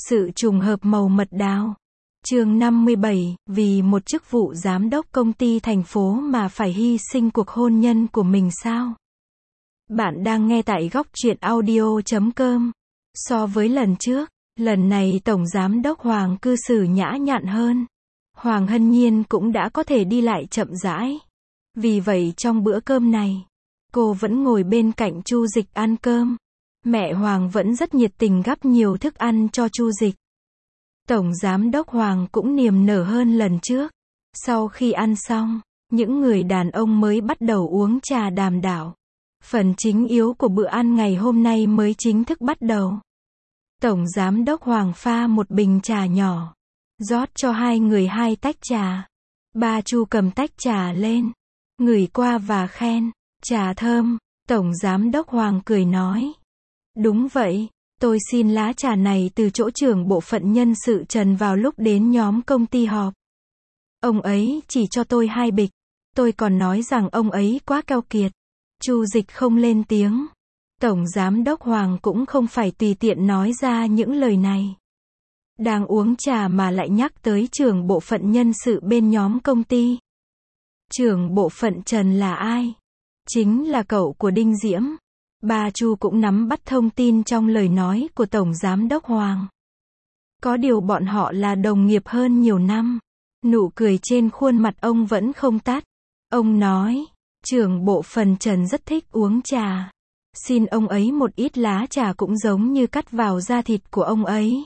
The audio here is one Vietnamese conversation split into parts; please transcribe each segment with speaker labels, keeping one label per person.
Speaker 1: Sự trùng hợp màu mật đào. Chương 57, vì một chức vụ giám đốc công ty thành phố mà phải hy sinh cuộc hôn nhân của mình sao? Bạn đang nghe tại góc truyện audio.com. So với lần trước, lần này Tổng Giám đốc Hoàng cư xử nhã nhặn hơn. Hoàng Hân Nhiên cũng đã có thể đi lại chậm rãi. Vì vậy trong bữa cơm này, cô vẫn ngồi bên cạnh Chu Dịch ăn cơm. Mẹ Hoàng vẫn rất nhiệt tình gắp nhiều thức ăn cho Chu Dịch. Tổng Giám đốc Hoàng cũng niềm nở hơn lần trước. Sau khi ăn xong, những người đàn ông mới bắt đầu uống trà đàm đạo. Phần chính yếu của bữa ăn ngày hôm nay mới chính thức bắt đầu. Tổng Giám đốc Hoàng pha một bình trà nhỏ, rót cho hai người 2 tách trà. Ba Chu cầm tách trà lên, ngửi qua và khen, trà thơm. Tổng Giám đốc Hoàng cười nói, đúng vậy, tôi xin lá trà này từ chỗ trưởng bộ phận nhân sự Trần vào lúc đến nhóm công ty họp. Ông ấy chỉ cho tôi 2 bịch, tôi còn nói rằng ông ấy quá keo kiệt. Chu Dịch không lên tiếng. Tổng Giám đốc Hoàng cũng không phải tùy tiện nói ra những lời này. Đang uống trà mà lại nhắc tới trưởng bộ phận nhân sự bên nhóm công ty. Trưởng bộ phận Trần là ai? Chính là cậu của Đinh Diễm. Bà Chu cũng nắm bắt thông tin trong lời nói của Tổng Giám đốc Hoàng. Có điều bọn họ là đồng nghiệp hơn nhiều năm. Nụ cười trên khuôn mặt ông vẫn không tắt. Ông nói, trưởng bộ phận Trần rất thích uống trà. Xin ông ấy một ít lá trà cũng giống như cắt vào da thịt của ông ấy.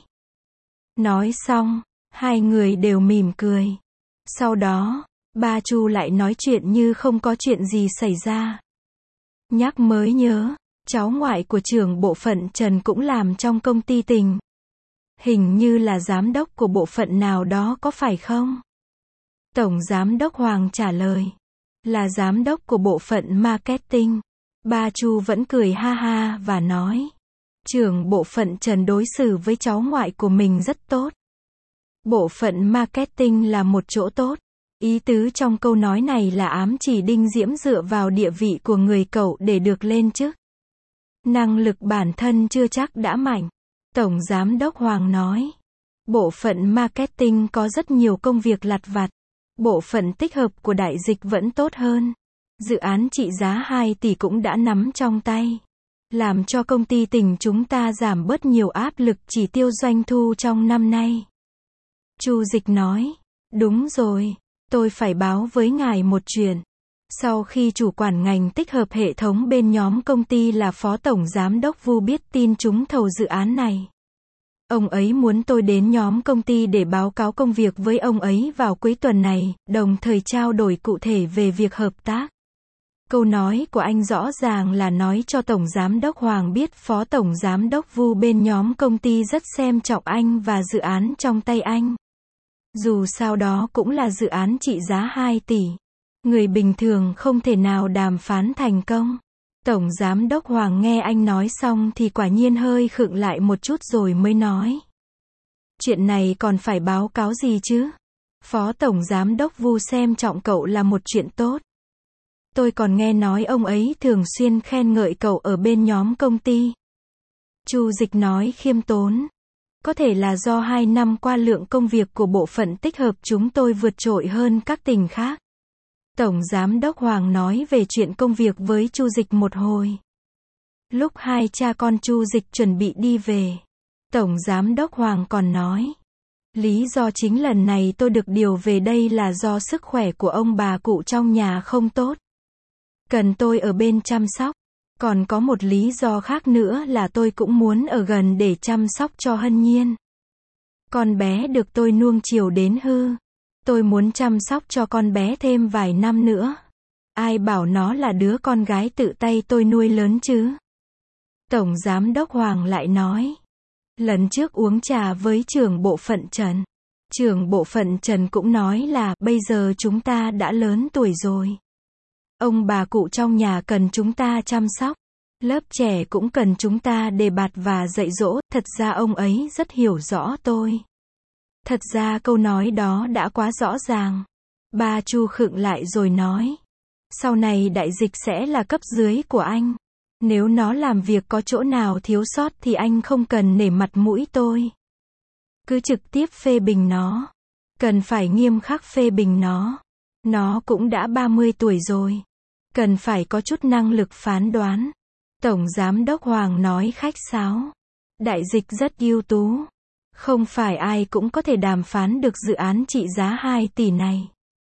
Speaker 1: Nói xong, hai người đều mỉm cười. Sau đó, bà Chu lại nói chuyện như không có chuyện gì xảy ra. Nhắc mới nhớ, cháu ngoại của trưởng bộ phận Trần cũng làm trong công ty Tình. Hình như là giám đốc của bộ phận nào đó có phải không? Tổng Giám đốc Hoàng trả lời, là giám đốc của bộ phận marketing. Bà Chu vẫn cười ha ha và nói, trưởng bộ phận Trần đối xử với cháu ngoại của mình rất tốt. Bộ phận marketing là một chỗ tốt. Ý tứ trong câu nói này là ám chỉ Đinh Diễm dựa vào địa vị của người cậu để được lên chức. Năng lực bản thân chưa chắc đã mạnh. Tổng Giám đốc Hoàng nói, bộ phận marketing có rất nhiều công việc lặt vặt. Bộ phận tích hợp của đại dịch vẫn tốt hơn. Dự án trị giá 2 tỷ cũng đã nắm trong tay. Làm cho công ty Tình chúng ta giảm bớt nhiều áp lực chỉ tiêu doanh thu trong năm nay. Chu Dịch nói, đúng rồi, tôi phải báo với ngài một chuyện. Sau khi chủ quản ngành tích hợp hệ thống bên nhóm công ty là Phó Tổng Giám đốc Vu biết tin trúng thầu dự án này. Ông ấy muốn tôi đến nhóm công ty để báo cáo công việc với ông ấy vào cuối tuần này, đồng thời trao đổi cụ thể về việc hợp tác. Câu nói của anh rõ ràng là nói cho Tổng Giám đốc Hoàng biết Phó Tổng Giám đốc Vu bên nhóm công ty rất xem trọng anh và dự án trong tay anh. Dù sao đó cũng là dự án trị giá 2 tỷ. Người bình thường không thể nào đàm phán thành công. Tổng Giám đốc Hoàng nghe anh nói xong thì quả nhiên hơi khựng lại một chút rồi mới nói. Chuyện này còn phải báo cáo gì chứ? Phó Tổng Giám đốc Vu xem trọng cậu là một chuyện tốt. Tôi còn nghe nói ông ấy thường xuyên khen ngợi cậu ở bên nhóm công ty. Chu Dịch nói khiêm tốn. Có thể là do 2 năm qua lượng công việc của bộ phận tích hợp chúng tôi vượt trội hơn các tỉnh khác. Tổng Giám đốc Hoàng nói về chuyện công việc với Chu Dịch một hồi. Lúc hai cha con Chu Dịch chuẩn bị đi về, Tổng Giám đốc Hoàng còn nói, lý do chính lần này tôi được điều về đây là do sức khỏe của ông bà cụ trong nhà không tốt. Cần tôi ở bên chăm sóc. Còn có một lý do khác nữa là tôi cũng muốn ở gần để chăm sóc cho Hân Nhiên. Con bé được tôi nuông chiều đến hư. Tôi muốn chăm sóc cho con bé thêm vài năm nữa. Ai bảo nó là đứa con gái tự tay tôi nuôi lớn chứ? Tổng Giám đốc Hoàng lại nói. Lần trước uống trà với trưởng bộ phận Trần. Trưởng bộ phận Trần cũng nói là bây giờ chúng ta đã lớn tuổi rồi. Ông bà cụ trong nhà cần chúng ta chăm sóc. Lớp trẻ cũng cần chúng ta đề bạt và dạy dỗ. Thật ra ông ấy rất hiểu rõ tôi. Thật ra câu nói đó đã quá rõ ràng. Bà Chu khựng lại rồi nói. Sau này đại dịch sẽ là cấp dưới của anh. Nếu nó làm việc có chỗ nào thiếu sót thì anh không cần nể mặt mũi tôi. cứ trực tiếp phê bình nó. Cần phải nghiêm khắc phê bình nó. Nó cũng đã 30 tuổi rồi. Cần phải có chút năng lực phán đoán. Tổng Giám đốc Hoàng nói khách sáo. Đại dịch rất ưu tú. Không phải ai cũng có thể đàm phán được dự án trị giá 2 tỷ này.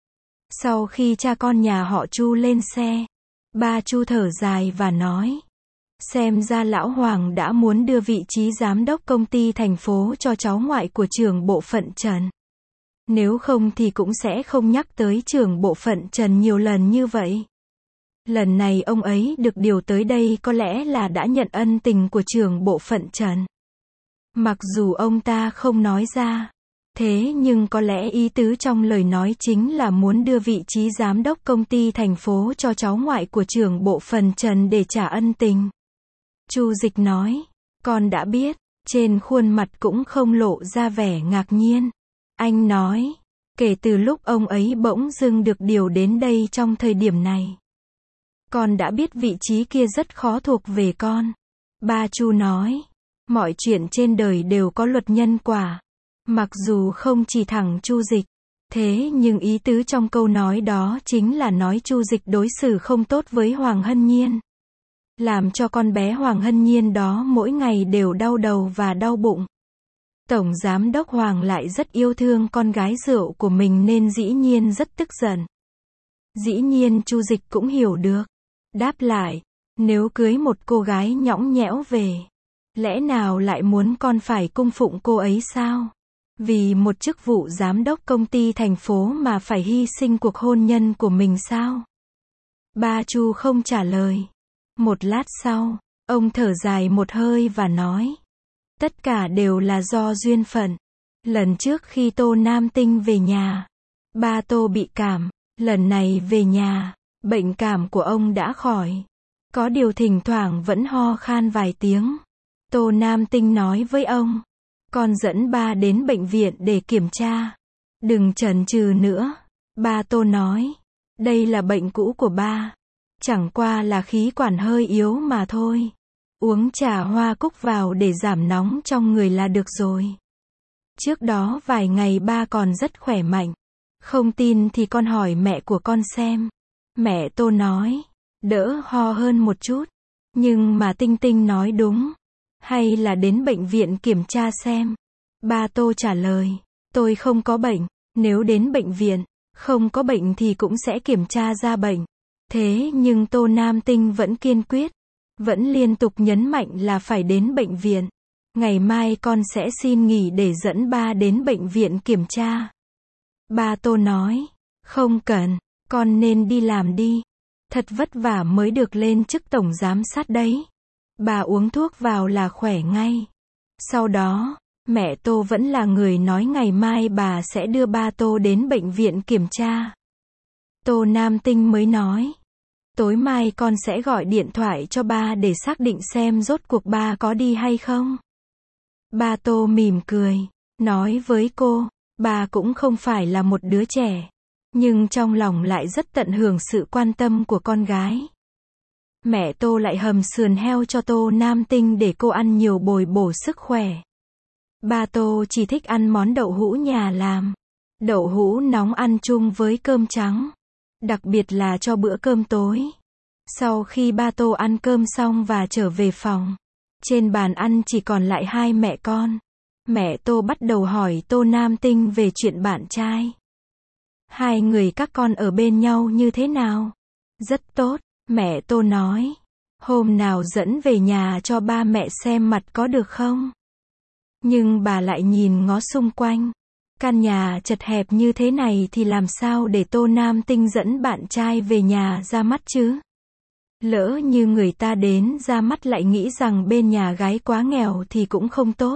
Speaker 1: Sau khi cha con nhà họ Chu lên xe, ba Chu thở dài và nói. Xem ra lão Hoàng đã muốn đưa vị trí giám đốc công ty thành phố cho cháu ngoại của trưởng bộ phận Trần. Nếu không thì cũng sẽ không nhắc tới trưởng bộ phận Trần nhiều lần như vậy. Lần này ông ấy được điều tới đây có lẽ là đã nhận ân tình của trưởng bộ phận Trần. Mặc dù ông ta không nói ra, thế nhưng có lẽ ý tứ trong lời nói chính là muốn đưa vị trí giám đốc công ty thành phố cho cháu ngoại của trưởng bộ phận Trần để trả ân tình. Chu Dịch nói, con đã biết, trên khuôn mặt cũng không lộ ra vẻ ngạc nhiên. Anh nói, kể từ lúc ông ấy bỗng dưng được điều đến đây trong thời điểm này. Con đã biết vị trí kia rất khó thuộc về con. Ba Chu nói, mọi chuyện trên đời đều có luật nhân quả. Mặc dù không chỉ thẳng Chu Dịch, thế nhưng ý tứ trong câu nói đó chính là nói Chu Dịch đối xử không tốt với Hoàng Hân Nhiên. Làm cho con bé Hoàng Hân Nhiên đó mỗi ngày đều đau đầu và đau bụng. Tổng Giám đốc Hoàng lại rất yêu thương con gái rượu của mình nên dĩ nhiên rất tức giận. Dĩ nhiên Chu Dịch cũng hiểu được. Đáp lại, nếu cưới một cô gái nhõng nhẽo về, lẽ nào lại muốn con phải cung phụng cô ấy sao? Vì một chức vụ giám đốc công ty thành phố mà phải hy sinh cuộc hôn nhân của mình sao? Ba Chu không trả lời. Một lát sau, ông thở dài một hơi và nói. Tất cả đều là do duyên phận. Lần trước khi Tô Nam Tinh về nhà, ba Tô bị cảm. Lần này về nhà, bệnh cảm của ông đã khỏi. Có điều thỉnh thoảng vẫn ho khan vài tiếng. Tô Nam Tinh nói với ông. Con dẫn ba đến bệnh viện để kiểm tra. Đừng chần chừ nữa. Ba Tô nói. Đây là bệnh cũ của ba. Chẳng qua là khí quản hơi yếu mà thôi. Uống trà hoa cúc vào để giảm nóng trong người là được rồi. Trước đó vài ngày ba còn rất khỏe mạnh. Không tin thì con hỏi mẹ của con xem. Mẹ Tô nói. Đỡ ho hơn một chút. Nhưng mà Tinh Tinh nói đúng. Hay là đến bệnh viện kiểm tra xem. Ba Tô trả lời. Tôi không có bệnh. Nếu đến bệnh viện, không có bệnh thì cũng sẽ kiểm tra ra bệnh. Thế nhưng Tô Nam Tinh vẫn kiên quyết. Vẫn liên tục nhấn mạnh là phải đến bệnh viện. Ngày mai con sẽ xin nghỉ để dẫn ba đến bệnh viện kiểm tra. Ba Tô nói. Không cần, con nên đi làm đi. Thật vất vả mới được lên chức tổng giám sát đấy. Bà uống thuốc vào là khỏe ngay. Sau đó, mẹ Tô vẫn là người nói ngày mai bà sẽ đưa ba Tô đến bệnh viện kiểm tra. Tô Nam Tinh mới nói. Tối mai con sẽ gọi điện thoại cho ba để xác định xem rốt cuộc ba có đi hay không. Ba Tô mỉm cười, nói với cô, bà cũng không phải là một đứa trẻ, nhưng trong lòng lại rất tận hưởng sự quan tâm của con gái. Mẹ Tô lại hầm sườn heo cho Tô Nam Tinh để cô ăn nhiều bồi bổ sức khỏe. Ba Tô chỉ thích ăn món đậu hũ nhà làm. Đậu hũ nóng ăn chung với cơm trắng. Đặc biệt là cho bữa cơm tối. Sau khi ba Tô ăn cơm xong và trở về phòng, trên bàn ăn chỉ còn lại hai mẹ con. Mẹ Tô bắt đầu hỏi Tô Nam Tinh về chuyện bạn trai. Hai người các con ở bên nhau như thế nào? Rất tốt, mẹ Tô nói. Hôm nào dẫn về nhà cho ba mẹ xem mặt có được không? Nhưng bà lại nhìn ngó xung quanh. Căn nhà chật hẹp như thế này thì làm sao để Tô Nam Tinh dẫn bạn trai về nhà ra mắt chứ? Lỡ như người ta đến ra mắt lại nghĩ rằng bên nhà gái quá nghèo thì cũng không tốt.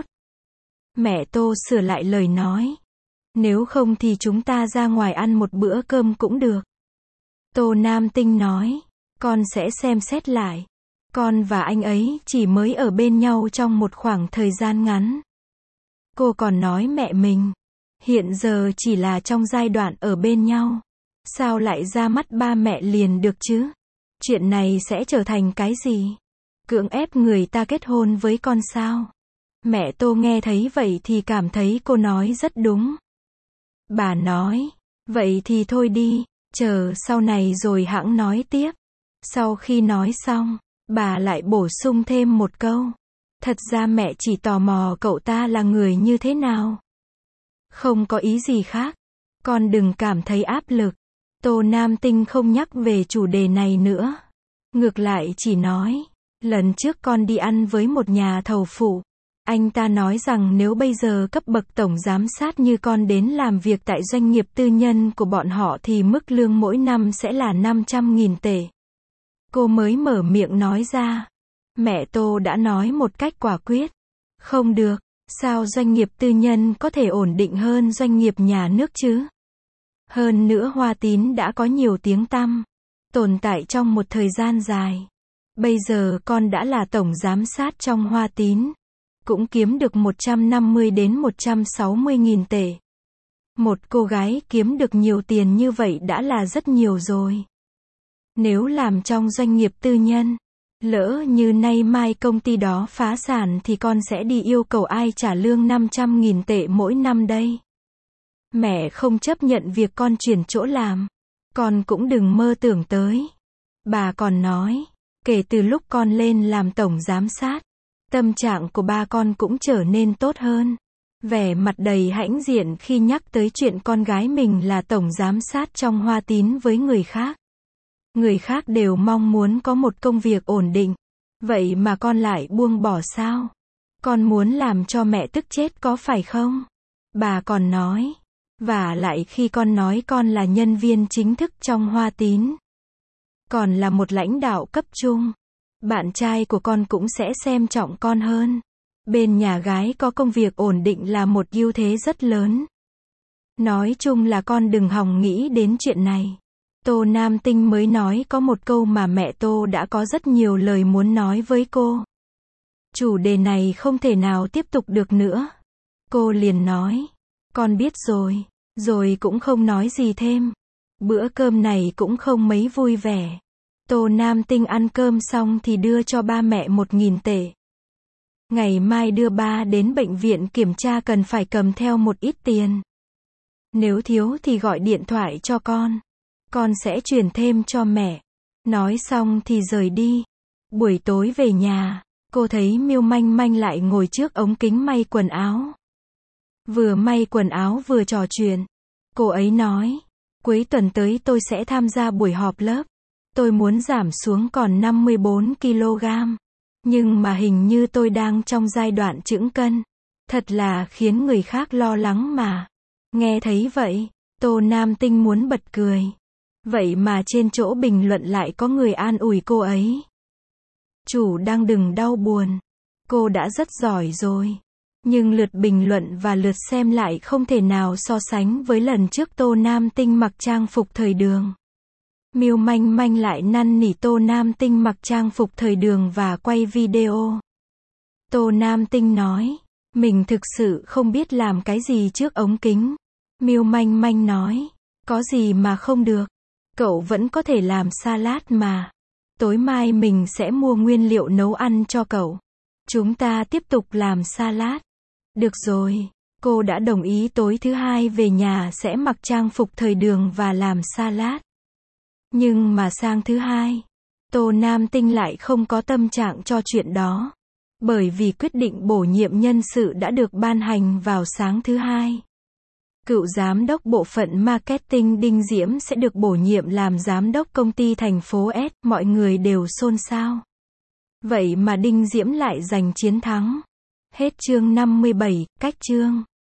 Speaker 1: Mẹ Tô sửa lại lời nói. Nếu không thì chúng ta ra ngoài ăn một bữa cơm cũng được. Tô Nam Tinh nói. Con sẽ xem xét lại. Con và anh ấy chỉ mới ở bên nhau trong một khoảng thời gian ngắn. Cô còn nói mẹ mình. Hiện giờ chỉ là trong giai đoạn ở bên nhau. Sao lại ra mắt ba mẹ liền được chứ? Chuyện này sẽ trở thành cái gì? Cưỡng ép người ta kết hôn với con sao? Mẹ Tô nghe thấy vậy thì cảm thấy cô nói rất đúng. Bà nói, vậy thì thôi đi, chờ sau này rồi hẵng nói tiếp. Sau khi nói xong, bà lại bổ sung thêm một câu. Thật ra mẹ chỉ tò mò cậu ta là người như thế nào. Không có ý gì khác. Con đừng cảm thấy áp lực. Tô Nam Tinh không nhắc về chủ đề này nữa. Ngược lại chỉ nói, lần trước con đi ăn với một nhà thầu phụ. Anh ta nói rằng nếu bây giờ cấp bậc tổng giám sát như con đến làm việc tại doanh nghiệp tư nhân của bọn họ thì mức lương mỗi năm sẽ là 500.000 tệ. Cô mới mở miệng nói ra. Mẹ Tô đã nói một cách quả quyết. Không được, sao doanh nghiệp tư nhân có thể ổn định hơn doanh nghiệp nhà nước chứ? Hơn nữa Hoa Tín đã có nhiều tiếng tăm, tồn tại trong một thời gian dài. Bây giờ con đã là tổng giám sát trong Hoa Tín, cũng kiếm được 150 đến 160.000 tệ. Một cô gái kiếm được nhiều tiền như vậy đã là rất nhiều rồi. Nếu làm trong doanh nghiệp tư nhân, lỡ như nay mai công ty đó phá sản thì con sẽ đi yêu cầu ai trả lương 500.000 tệ mỗi năm đây? Mẹ không chấp nhận việc con chuyển chỗ làm. Con cũng đừng mơ tưởng tới. Bà còn nói, kể từ lúc con lên làm tổng giám sát, tâm trạng của ba con cũng trở nên tốt hơn. Vẻ mặt đầy hãnh diện khi nhắc tới chuyện con gái mình là tổng giám sát trong Hoa Tín với người khác. Người khác đều mong muốn có một công việc ổn định. Vậy mà con lại buông bỏ sao? Con muốn làm cho mẹ tức chết có phải không? Bà còn nói. Và lại khi con nói con là nhân viên chính thức trong Hoa Tín, còn là một lãnh đạo cấp trung, bạn trai của con cũng sẽ xem trọng con hơn. Bên nhà gái có công việc ổn định là một ưu thế rất lớn. Nói chung là con đừng hòng nghĩ đến chuyện này. Tô Nam Tinh mới nói có một câu mà mẹ Tô đã có rất nhiều lời muốn nói với cô. Chủ đề này không thể nào tiếp tục được nữa. Cô liền nói, con biết rồi, rồi cũng không nói gì thêm. Bữa cơm này cũng không mấy vui vẻ. Tô Nam Tinh ăn cơm xong thì đưa cho ba mẹ 1.000 tệ. Ngày mai đưa ba đến bệnh viện kiểm tra cần phải cầm theo một ít tiền. Nếu thiếu thì gọi điện thoại cho con sẽ chuyển thêm cho mẹ. Nói xong thì rời đi. Buổi tối về nhà, cô thấy Miêu Manh Manh lại ngồi trước ống kính may quần áo. Vừa may quần áo vừa trò chuyện. Cô ấy nói, cuối tuần tới tôi sẽ tham gia buổi họp lớp. Tôi muốn giảm xuống còn 54 kg. Nhưng mà hình như tôi đang trong giai đoạn chững cân. Thật là khiến người khác lo lắng mà. Nghe thấy vậy, Tô Nam Tinh muốn bật cười. Vậy mà trên chỗ bình luận lại có người an ủi cô ấy. Chủ đang đừng đau buồn. Cô đã rất giỏi rồi. Nhưng lượt bình luận và lượt xem lại không thể nào so sánh với lần trước Tô Nam Tinh mặc trang phục thời đường. Miêu Manh Manh lại năn nỉ Tô Nam Tinh mặc trang phục thời đường và quay video. Tô Nam Tinh nói, mình thực sự không biết làm cái gì trước ống kính. Miêu Manh Manh nói, có gì mà không được. Cậu vẫn có thể làm salad mà. Tối mai mình sẽ mua nguyên liệu nấu ăn cho cậu. Chúng ta tiếp tục làm salad. Được rồi, cô đã đồng ý tối thứ hai về nhà sẽ mặc trang phục thời đường và làm salad. Nhưng mà sang thứ hai, Tô Nam Tinh lại không có tâm trạng cho chuyện đó. Bởi vì quyết định bổ nhiệm nhân sự đã được ban hành vào sáng thứ hai. Cựu giám đốc bộ phận marketing Đinh Diễm sẽ được bổ nhiệm làm giám đốc công ty thành phố S, mọi người đều xôn xao. Vậy mà Đinh Diễm lại giành chiến thắng. Hết chương 57, cách chương.